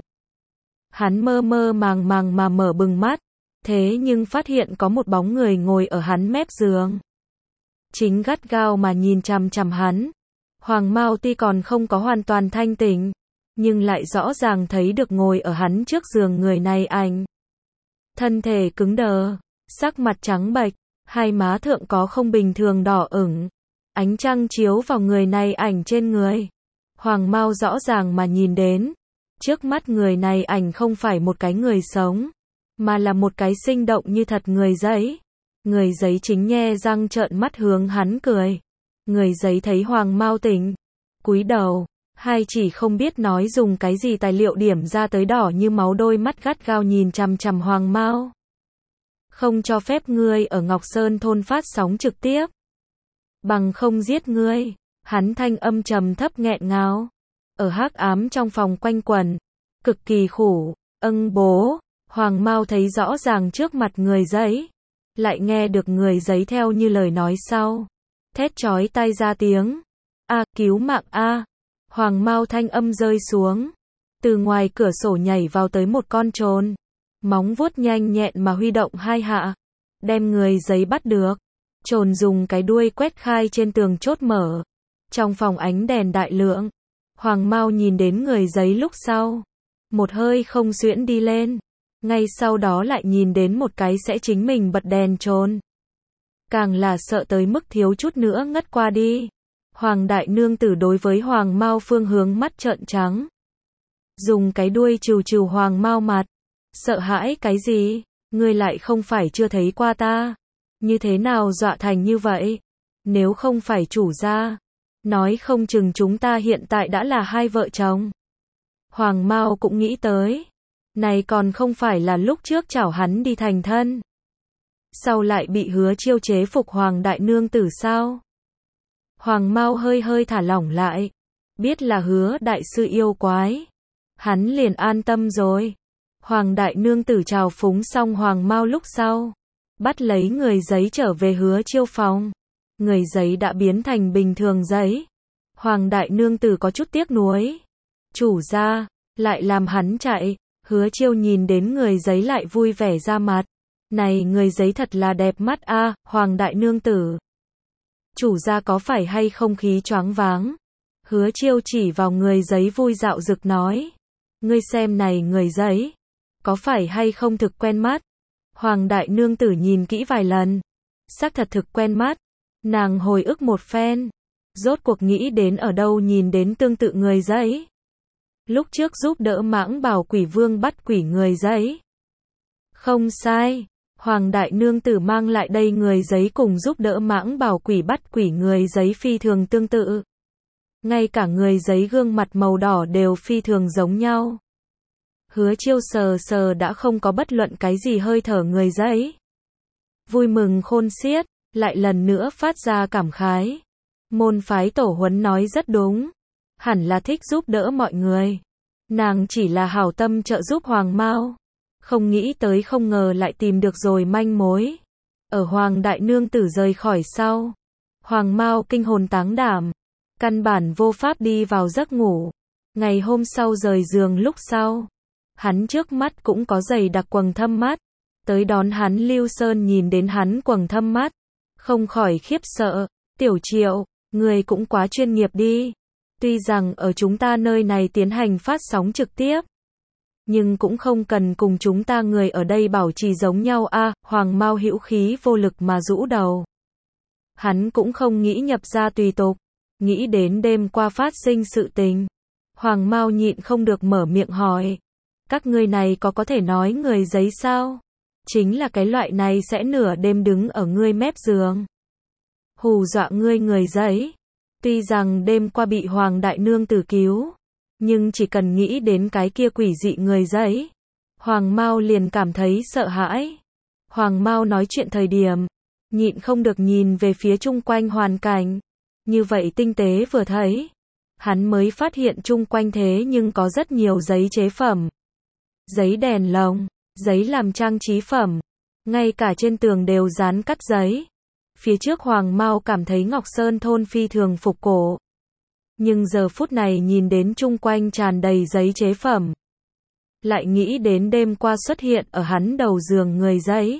S1: Hắn mơ mơ màng màng mà mở bừng mắt, thế nhưng phát hiện có một bóng người ngồi ở hắn mép giường. Chính gắt gao mà nhìn chằm chằm hắn. Hoàng Mao tuy còn không có hoàn toàn thanh tỉnh, nhưng lại rõ ràng thấy được ngồi ở hắn trước giường người này ảnh. Thân thể cứng đờ, sắc mặt trắng bệch, hai má thượng có không bình thường đỏ ửng. Ánh trăng chiếu vào người này ảnh trên người. Hoàng Mao rõ ràng mà nhìn đến, trước mắt người này ảnh không phải một cái người sống, mà là một cái sinh động như thật người giấy. Người giấy chính nhe răng trợn mắt hướng hắn cười. Người giấy thấy Hoàng Mao tỉnh, cúi đầu, hai chỉ không biết nói dùng cái gì tài liệu điểm ra tới đỏ như máu đôi mắt gắt gao nhìn chằm chằm Hoàng Mao. Không cho phép ngươi ở Ngọc Sơn thôn phát sóng trực tiếp, bằng không giết ngươi. Hắn thanh âm trầm thấp nghẹn ngào, ở hắc ám trong phòng quanh quẩn, cực kỳ khổ. Bố. Hoàng Mao thấy rõ ràng trước mặt người giấy, lại nghe được người giấy theo như lời nói sau, thét chói tai ra tiếng, a, cứu mạng a. Hoàng Mao thanh âm rơi xuống, từ ngoài cửa sổ nhảy vào tới một con trồn, móng vuốt nhanh nhẹn mà huy động hai hạ, đem người giấy bắt được. Trồn dùng cái đuôi quét khai trên tường chốt mở. Trong phòng ánh đèn đại lượng, Hoàng Mao nhìn đến người giấy lúc sau, một hơi không xuyễn đi lên, ngay sau đó lại nhìn đến một cái sẽ chính mình bật đèn trồn. Càng là sợ tới mức thiếu chút nữa ngất qua đi. Hoàng đại nương tử đối với Hoàng Mao phương hướng mắt trợn trắng, dùng cái đuôi trừ trừ Hoàng Mao mặt. Sợ hãi cái gì? Ngươi lại không phải chưa thấy qua ta, như thế nào dọa thành như vậy? Nếu không phải chủ gia, nói không chừng chúng ta hiện tại đã là hai vợ chồng. Hoàng Mao cũng nghĩ tới, này còn không phải là lúc trước chảo hắn đi thành thân, sau lại bị Hứa Chiêu chế phục Hoàng đại nương tử sao? Hoàng Mao hơi hơi thả lỏng lại, biết là Hứa đại sư yêu quái, hắn liền an tâm rồi. Hoàng đại nương tử chào phúng xong Hoàng Mao lúc sau, bắt lấy người giấy trở về Hứa Chiêu phòng. Người giấy đã biến thành bình thường giấy. Hoàng đại nương tử có chút tiếc nuối. Chủ gia, lại làm hắn chạy. Hứa Chiêu nhìn đến người giấy lại vui vẻ ra mặt. Này người giấy thật là đẹp mắt a, Hoàng đại nương tử. Chủ gia có phải hay không khí choáng váng? Hứa Chiêu chỉ vào người giấy vui dạo dực nói. Ngươi xem này người giấy, có phải hay không thực quen mắt? Hoàng đại nương tử nhìn kỹ vài lần, xác thật thực quen mắt. Nàng hồi ức một phen, rốt cuộc nghĩ đến ở đâu nhìn đến tương tự người giấy. Lúc trước giúp đỡ Mãng Bảo Quỷ Vương bắt quỷ người giấy. Không sai, Hoàng đại nương tử mang lại đây người giấy cùng giúp đỡ Mãng Bảo Quỷ bắt quỷ người giấy phi thường tương tự. Ngay cả người giấy gương mặt màu đỏ đều phi thường giống nhau. Hứa Chiêu sờ sờ đã không có bất luận cái gì hơi thở người giấy. Vui mừng khôn xiết, lại lần nữa phát ra cảm khái. Môn phái tổ huấn nói rất đúng, hẳn là thích giúp đỡ mọi người. Nàng chỉ là hảo tâm trợ giúp Hoàng Mao. Không nghĩ tới không ngờ lại tìm được rồi manh mối. Ở Hoàng đại nương tử rời khỏi sau, Hoàng Mao kinh hồn táng đảm, căn bản vô pháp đi vào giấc ngủ. Ngày hôm sau rời giường lúc sau, hắn trước mắt cũng có dày đặc quầng thâm mắt. Tới đón hắn Lưu Sơn nhìn đến hắn quầng thâm mắt, không khỏi khiếp sợ. Tiểu Triệu, người cũng quá chuyên nghiệp đi. Tuy rằng ở chúng ta nơi này tiến hành phát sóng trực tiếp, nhưng cũng không cần cùng chúng ta người ở đây bảo trì giống nhau a. Hoàng Mao hữu khí vô lực mà rũ đầu. Hắn cũng không nghĩ nhập ra tùy tục, nghĩ đến đêm qua phát sinh sự tình. Hoàng Mao nhịn không được mở miệng hỏi, các ngươi này có thể nói người giấy sao? Chính là cái loại này sẽ nửa đêm đứng ở ngươi mép giường, hù dọa ngươi người giấy. Tuy rằng đêm qua bị Hoàng đại nương tử cứu, nhưng chỉ cần nghĩ đến cái kia quỷ dị người giấy, Hoàng Mao liền cảm thấy sợ hãi. Hoàng Mao nói chuyện thời điểm, nhịn không được nhìn về phía chung quanh hoàn cảnh. Như vậy tinh tế vừa thấy, hắn mới phát hiện chung quanh thế nhưng có rất nhiều giấy chế phẩm, giấy đèn lồng, giấy làm trang trí phẩm, ngay cả trên tường đều dán cắt giấy. Phía trước Hoàng Mao cảm thấy Ngọc Sơn thôn phi thường phục cổ, nhưng giờ phút này nhìn đến chung quanh tràn đầy giấy chế phẩm, lại nghĩ đến đêm qua xuất hiện ở hắn đầu giường người giấy,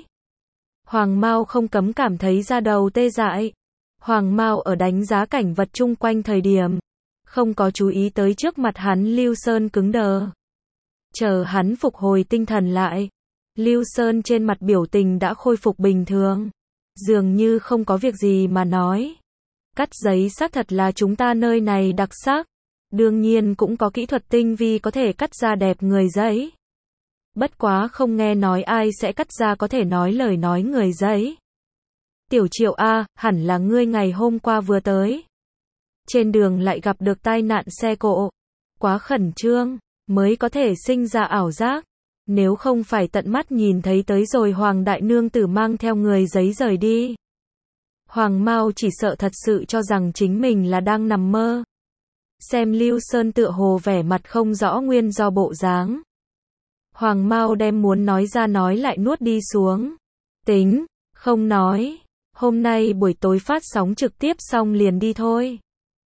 S1: Hoàng Mao không cấm cảm thấy da đầu tê dại. Hoàng Mao ở đánh giá cảnh vật chung quanh thời điểm, không có chú ý tới trước mặt hắn Lưu Sơn cứng đờ. Chờ hắn phục hồi tinh thần lại, Lưu Sơn trên mặt biểu tình đã khôi phục bình thường, dường như không có việc gì mà nói. Cắt giấy xác thật là chúng ta nơi này đặc sắc, đương nhiên cũng có kỹ thuật tinh vi có thể cắt ra đẹp người giấy. Bất quá không nghe nói ai sẽ cắt ra có thể nói lời nói người giấy. Tiểu Triệu a, hẳn là ngươi ngày hôm qua vừa tới. Trên đường lại gặp được tai nạn xe cộ. Quá khẩn trương, mới có thể sinh ra ảo giác. Nếu không phải tận mắt nhìn thấy tới rồi Hoàng đại nương tử mang theo người giấy rời đi, Hoàng Mao chỉ sợ thật sự cho rằng chính mình là đang nằm mơ. Xem Lưu Sơn tựa hồ vẻ mặt không rõ nguyên do bộ dáng, Hoàng Mao đem muốn nói ra nói lại nuốt đi xuống. Tính, không nói. Hôm nay buổi tối phát sóng trực tiếp xong liền đi thôi.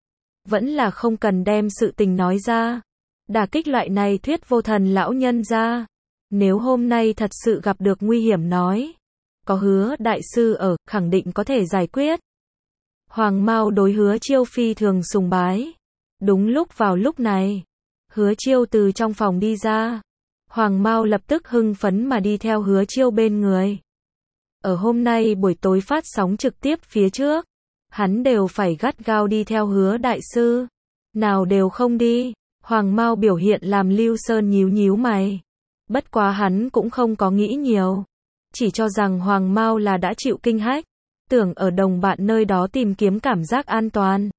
S1: Vẫn là không cần đem sự tình nói ra. Đả kích loại này thuyết vô thần lão nhân ra. Nếu hôm nay thật sự gặp được nguy hiểm nói, có Hứa đại sư ở, khẳng định có thể giải quyết. Hoàng Mao đối Hứa Chiêu phi thường sùng bái. Đúng lúc vào lúc này, Hứa Chiêu từ trong phòng đi ra. Hoàng Mao lập tức hưng phấn mà đi theo Hứa Chiêu bên người. Ở hôm nay buổi tối phát sóng trực tiếp phía trước, hắn đều phải gắt gao đi theo Hứa đại sư, nào đều không đi. Hoàng Mao biểu hiện làm Lưu Sơn nhíu nhíu mày. Bất quá hắn cũng không có nghĩ nhiều, chỉ cho rằng Hoàng Mao là đã chịu kinh hách, tưởng ở đồng bạn nơi đó tìm kiếm cảm giác an toàn.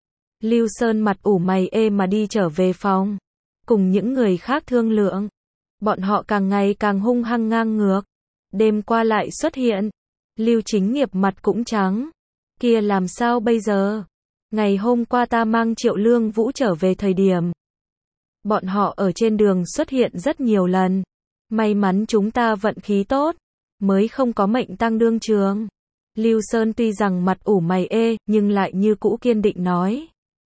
S1: Lưu Sơn mặt ủ mày ê mà đi trở về phòng, cùng những người khác thương lượng. Bọn họ càng ngày càng hung hăng ngang ngược. Đêm qua lại xuất hiện. Lưu Chính Nghiệp mặt cũng trắng. Kia làm sao bây giờ? Ngày hôm qua ta mang Triệu Lương Vũ trở về thời điểm, bọn họ ở trên đường xuất hiện rất nhiều lần. May mắn chúng ta vận khí tốt, mới không có mệnh tang đương trường. Lưu Sơn tuy rằng mặt ủ mày ê, nhưng lại như cũ kiên định nói.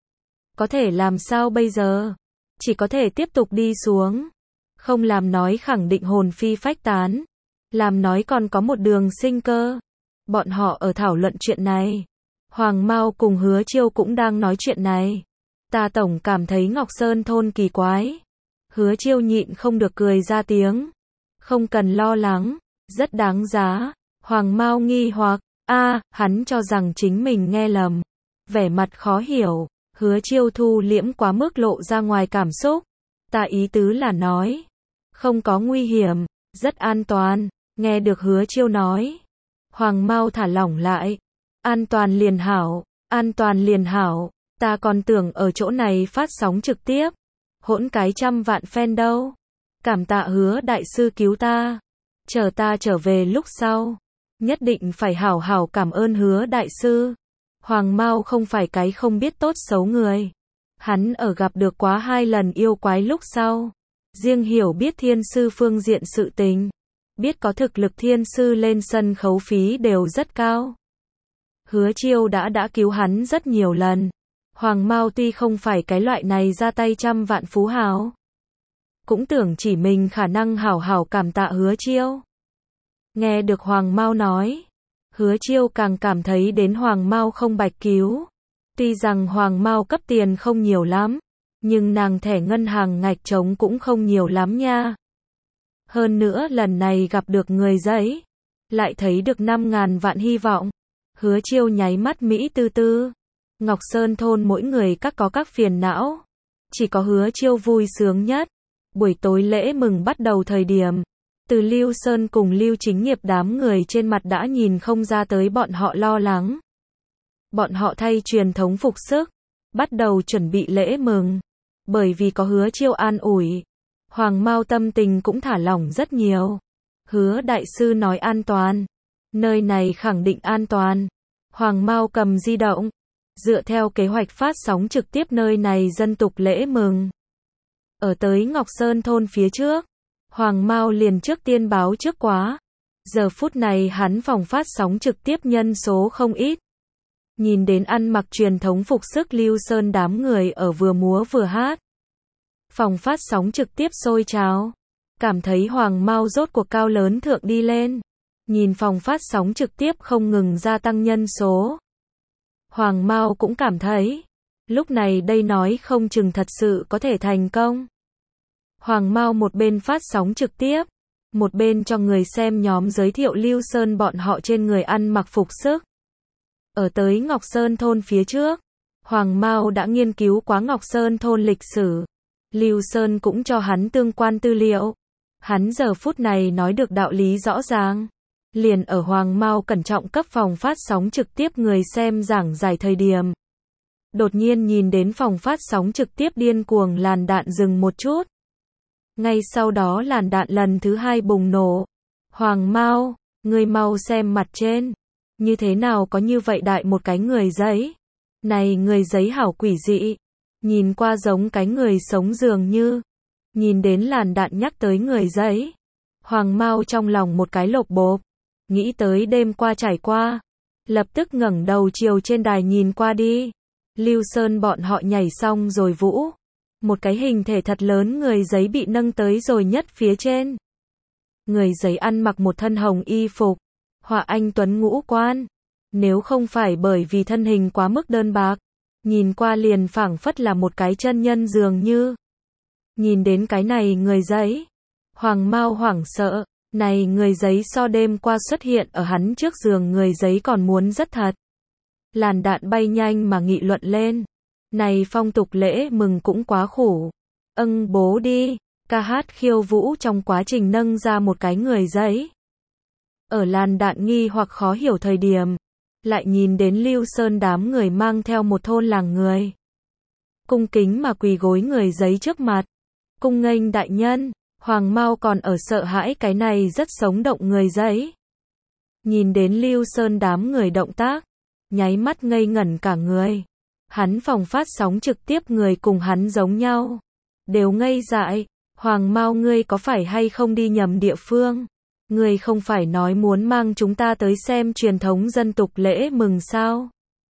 S1: Có thể làm sao bây giờ? Chỉ có thể tiếp tục đi xuống. Không làm nói khẳng định hồn phi phách tán. Làm nói còn có một đường sinh cơ. Bọn họ ở thảo luận chuyện này. Hoàng Mao cùng Hứa Chiêu cũng đang nói chuyện này. Ta tổng cảm thấy Ngọc Sơn thôn kỳ quái. Hứa Chiêu nhịn không được cười ra tiếng. Không cần lo lắng, rất đáng giá. Hoàng Mao nghi hoặc, hắn cho rằng chính mình nghe lầm. Vẻ mặt khó hiểu, Hứa Chiêu thu liễm quá mức lộ ra ngoài cảm xúc. Ta ý tứ là nói, không có nguy hiểm, rất an toàn. Nghe được Hứa Chiêu nói, Hoàng Mao thả lỏng lại. An toàn liền hảo, an toàn liền hảo. Ta còn tưởng ở chỗ này phát sóng trực tiếp, hỗn cái 100 vạn fan đâu. Cảm tạ Hứa đại sư cứu ta. Chờ ta trở về lúc sau, nhất định phải hảo hảo cảm ơn Hứa đại sư. Hoàng Mao không phải cái không biết tốt xấu người. Hắn ở gặp được quá 2 lần yêu quái lúc sau. Riêng hiểu biết thiên sư phương diện sự tình. Biết có thực lực thiên sư lên sân khấu phí đều rất cao. Hứa Chiêu đã cứu hắn rất nhiều lần. Hoàng Mao tuy không phải cái loại này ra tay trăm vạn phú hào. Cũng tưởng chỉ mình khả năng hảo hảo cảm tạ Hứa Chiêu. Nghe được Hoàng Mao nói. Hứa Chiêu càng cảm thấy đến Hoàng Mao không bạch cứu. Tuy rằng Hoàng Mao cấp tiền không nhiều lắm. Nhưng nàng thẻ ngân hàng ngạch trống cũng không nhiều lắm nha. Hơn nữa lần này gặp được người giấy. Lại thấy được 5.000 vạn hy vọng. Hứa Chiêu nháy mắt Mỹ tư tư. Ngọc Sơn thôn mỗi người có các phiền não. Chỉ có Hứa Chiêu vui sướng nhất. Buổi tối lễ mừng bắt đầu thời điểm. Từ Lưu Sơn cùng Lưu Chính Nghiệp đám người trên mặt đã nhìn không ra tới bọn họ lo lắng. Bọn họ thay truyền thống phục sức. Bắt đầu chuẩn bị lễ mừng. Bởi vì có Hứa Chiêu an ủi. Hoàng Mao tâm tình cũng thả lỏng rất nhiều. Hứa đại sư nói an toàn. Nơi này khẳng định an toàn. Hoàng Mao cầm di động. Dựa theo kế hoạch phát sóng trực tiếp nơi này dân tục lễ mừng. Ở tới Ngọc Sơn thôn phía trước. Hoàng Mao liền trước tiên báo trước quá. Giờ phút này hắn phòng phát sóng trực tiếp nhân số không ít. Nhìn đến ăn mặc truyền thống phục sức Lưu Sơn đám người ở vừa múa vừa hát. Phòng phát sóng trực tiếp sôi trào. Cảm thấy Hoàng Mao rốt cuộc cao lớn thượng đi lên. Nhìn phòng phát sóng trực tiếp không ngừng gia tăng nhân số. Hoàng Mao cũng cảm thấy. Lúc này đây nói không chừng thật sự có thể thành công. Hoàng Mao một bên phát sóng trực tiếp. Một bên cho người xem nhóm giới thiệu Lưu Sơn bọn họ trên người ăn mặc phục sức. Ở tới Ngọc Sơn thôn phía trước. Hoàng Mao đã nghiên cứu quá Ngọc Sơn thôn lịch sử. Lưu Sơn cũng cho hắn tương quan tư liệu. Hắn giờ phút này nói được đạo lý rõ ràng. Liền ở Hoàng Mao cẩn trọng cấp phòng phát sóng trực tiếp người xem giảng giải thời điểm. Đột nhiên nhìn đến phòng phát sóng trực tiếp điên cuồng làn đạn dừng một chút. Ngay sau đó làn đạn lần thứ 2 bùng nổ. Hoàng Mao, người mau xem mặt trên. Như thế nào có như vậy đại một cái người giấy. Này người giấy hảo quỷ dị. Nhìn qua giống cái người sống dường như. Nhìn đến làn đạn nhắc tới người giấy. Hoàng Mao trong lòng một cái lột bộp. Nghĩ tới đêm qua trải qua. Lập tức ngẩng đầu chiều trên đài nhìn qua đi. Lưu Sơn bọn họ nhảy xong rồi vũ. Một cái hình thể thật lớn người giấy bị nâng tới rồi nhất phía trên. Người giấy ăn mặc một thân hồng y phục. Họa anh tuấn ngũ quan. Nếu không phải bởi vì thân hình quá mức đơn bạc. Nhìn qua liền phảng phất là một cái chân nhân dường như. Nhìn đến cái này người giấy. Hoàng Mao hoảng sợ. Này người giấy so đêm qua xuất hiện ở hắn trước giường người giấy còn muốn rất thật. Làn đạn bay nhanh mà nghị luận lên. Này phong tục lễ mừng cũng quá khủ. Bố đi. Ca hát khiêu vũ trong quá trình nâng ra một cái người giấy. Ở làn đạn nghi hoặc khó hiểu thời điểm. Lại nhìn đến Lưu Sơn đám người mang theo một thôn làng người. Cung kính mà quỳ gối người giấy trước mặt. Cung nghênh đại nhân. Hoàng Mao còn ở sợ hãi cái này rất sống động người giấy. Nhìn đến Lưu Sơn đám người động tác. Nháy mắt ngây ngẩn cả người. Hắn phòng phát sóng trực tiếp người cùng hắn giống nhau. Đều ngây dại. Hoàng Mao ngươi có phải hay không đi nhầm địa phương? Ngươi không phải nói muốn mang chúng ta tới xem truyền thống dân tục lễ mừng sao?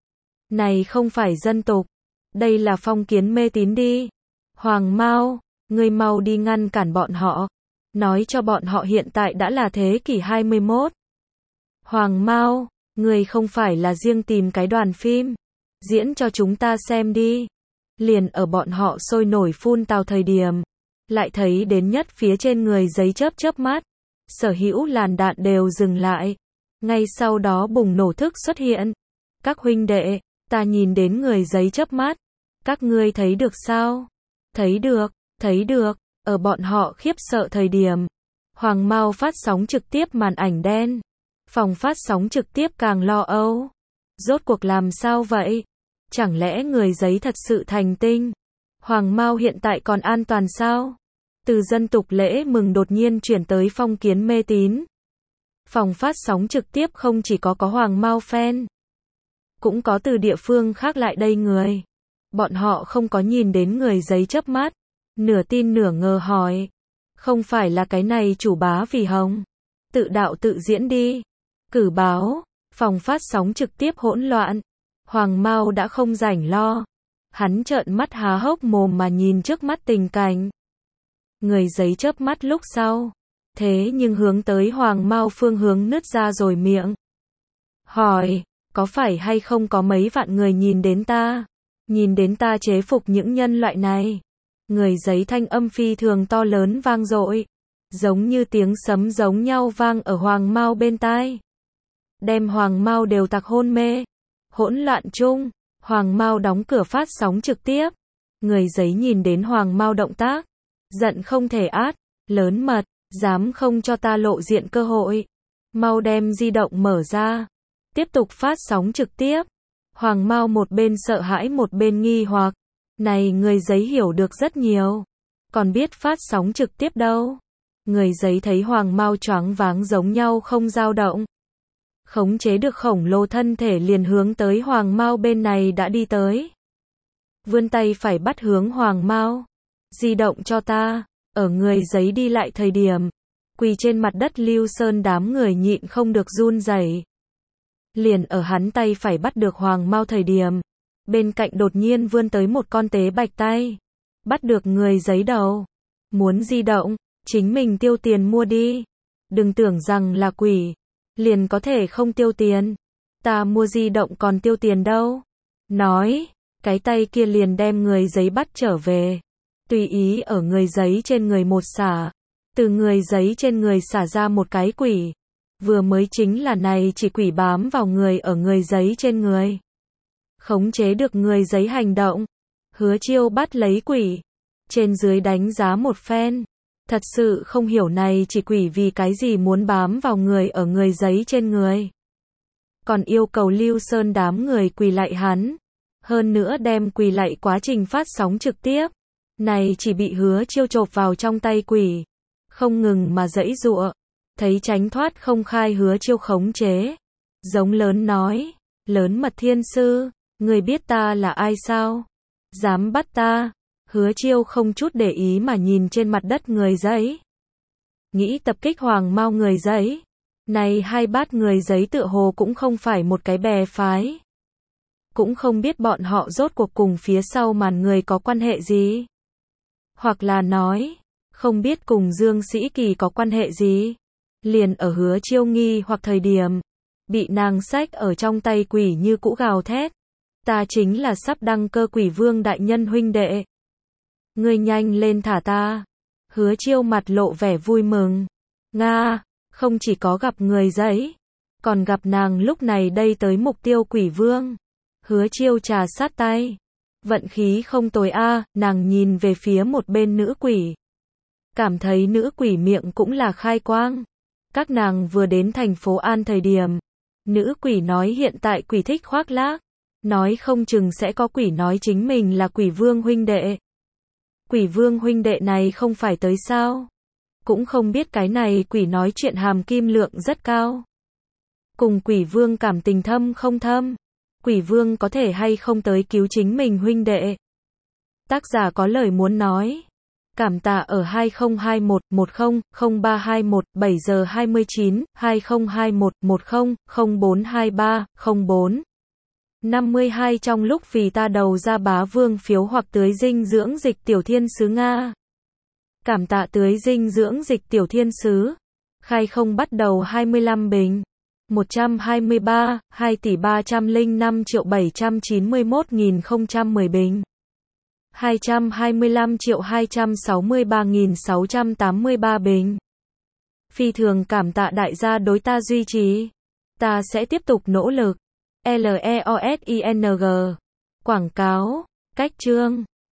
S1: Này không phải dân tục. Đây là phong kiến mê tín đi. Hoàng Mao, ngươi mau đi ngăn cản bọn họ. Nói cho bọn họ hiện tại đã là thế kỷ 21. Hoàng Mao, ngươi không phải là riêng tìm cái đoàn phim. Diễn cho chúng ta xem đi. Liền ở bọn họ sôi nổi phun tào thời điểm. Lại thấy đến nhất phía trên người giấy chớp chớp mắt. Sở hữu làn đạn đều dừng lại. Ngay sau đó bùng nổ thức xuất hiện. Các huynh đệ, ta nhìn đến người giấy chớp mắt. Các ngươi thấy được sao? Thấy được. Ở bọn họ khiếp sợ thời điểm. Hoàng Mao phát sóng trực tiếp màn ảnh đen. Phòng phát sóng trực tiếp càng lo âu. Rốt cuộc làm sao vậy? Chẳng lẽ người giấy thật sự thành tinh? Hoàng Mao hiện tại còn an toàn sao? Từ dân tục lễ mừng đột nhiên chuyển tới phong kiến mê tín. Phòng phát sóng trực tiếp không chỉ có Hoàng Mao fan. Cũng có từ địa phương khác lại đây người. Bọn họ không có nhìn đến người giấy chớp mắt, nửa tin nửa ngờ hỏi. Không phải là cái này chủ bá vì hồng. Tự đạo tự diễn đi. Cử báo, phòng phát sóng trực tiếp hỗn loạn. Hoàng Mao đã không rảnh lo. Hắn trợn mắt há hốc mồm mà nhìn trước mắt tình cảnh. Người giấy chớp mắt lúc sau. Thế nhưng hướng tới Hoàng Mao phương hướng nứt ra rồi miệng. Hỏi, có phải hay không có mấy vạn người nhìn đến ta? Nhìn đến ta chế phục những nhân loại này. Người giấy thanh âm phi thường to lớn vang dội. Giống như tiếng sấm giống nhau vang ở Hoàng Mao bên tai. Đem Hoàng Mao đều tạc hôn mê. Hỗn loạn chung, Hoàng Mao đóng cửa phát sóng trực tiếp. Người giấy nhìn đến Hoàng Mao động tác. Giận không thể át, lớn mật, dám không cho ta lộ diện cơ hội. Mau đem di động mở ra. Tiếp tục phát sóng trực tiếp. Hoàng Mao một bên sợ hãi một bên nghi hoặc. Này người giấy hiểu được rất nhiều. Còn biết phát sóng trực tiếp đâu. Người giấy thấy Hoàng Mao choáng váng giống nhau không dao động. Khống chế được khổng lồ thân thể liền hướng tới Hoàng Mao bên này đã đi tới. Vươn tay phải bắt hướng Hoàng Mao. Di động cho ta. Ở người giấy đi lại thời điểm. Quỳ trên mặt đất Lưu Sơn đám người nhịn không được run rẩy. Liền ở hắn tay phải bắt được Hoàng Mao thời điểm. Bên cạnh đột nhiên vươn tới một con tế bạch tay. Bắt được người giấy đầu. Muốn di động, chính mình tiêu tiền mua đi. Đừng tưởng rằng là quỷ. Liền có thể không tiêu tiền. Ta mua di động còn tiêu tiền đâu. Nói, cái tay kia liền đem người giấy bắt trở về. Tùy ý ở người giấy trên người một xả. Từ người giấy trên người xả ra một cái quỷ. Vừa mới chính là này chỉ quỷ bám vào người ở người giấy trên người. Khống chế được người giấy hành động. Hứa Chiêu bắt lấy quỷ. Trên dưới đánh giá một phen. Thật sự không hiểu này chỉ quỷ vì cái gì muốn bám vào người ở người giấy trên người. Còn yêu cầu Lưu Sơn đám người quỳ lạy hắn. Hơn nữa đem quỳ lạy quá trình phát sóng trực tiếp. Này chỉ bị Hứa Chiêu chộp vào trong tay quỷ. Không ngừng mà giãy giụa. Thấy tránh thoát không khai Hứa Chiêu khống chế. Giống lớn nói. Lớn mật thiên sư. Người biết ta là ai sao? Dám bắt ta? Hứa Chiêu không chút để ý mà nhìn trên mặt đất người giấy. Nghĩ tập kích Hoàng Mao người giấy. Này hai bát người giấy tựa hồ cũng không phải một cái bè phái. Cũng không biết bọn họ rốt cuộc cùng phía sau màn người có quan hệ gì. Hoặc là nói, không biết cùng Dương Sĩ Kỳ có quan hệ gì. Liền ở Hứa Chiêu nghi hoặc thời điểm. Bị nàng xách ở trong tay quỷ như cũ gào thét. Ta chính là sắp đăng cơ quỷ vương đại nhân huynh đệ. Ngươi nhanh lên thả ta. Hứa Chiêu mặt lộ vẻ vui mừng. Nga, không chỉ có gặp người giấy. Còn gặp nàng lúc này đây tới mục tiêu quỷ vương. Hứa Chiêu trà sát tay. Vận khí không tồi a, nàng nhìn về phía một bên nữ quỷ. Cảm thấy nữ quỷ miệng cũng là khai quang. Các nàng vừa đến thành phố An thời điểm. Nữ quỷ nói hiện tại quỷ thích khoác lác. Nói không chừng sẽ có quỷ nói chính mình là quỷ vương huynh đệ. Quỷ vương huynh đệ này không phải tới sao? Cũng không biết cái này quỷ nói chuyện hàm kim lượng rất cao. Cùng quỷ vương cảm tình thâm không thâm? Quỷ vương có thể hay không tới cứu chính mình huynh đệ? Tác giả có lời muốn nói. Cảm tạ ở 2021 10 0321 7 giờ 29 2021 10 0423 04 52 trong lúc vì ta đầu ra bá vương phiếu hoặc tưới dinh dưỡng dịch tiểu thiên sứ Nga. Cảm tạ tưới dinh dưỡng dịch tiểu thiên sứ. Khai không bắt đầu 25 bình. 123, 2 tỷ 305 triệu 791.010 bình. 225 triệu 263.683 bình. Phi thường cảm tạ đại gia đối ta duy trì. Ta sẽ tiếp tục nỗ lực. LEOSING. Quảng cáo. Cách chương.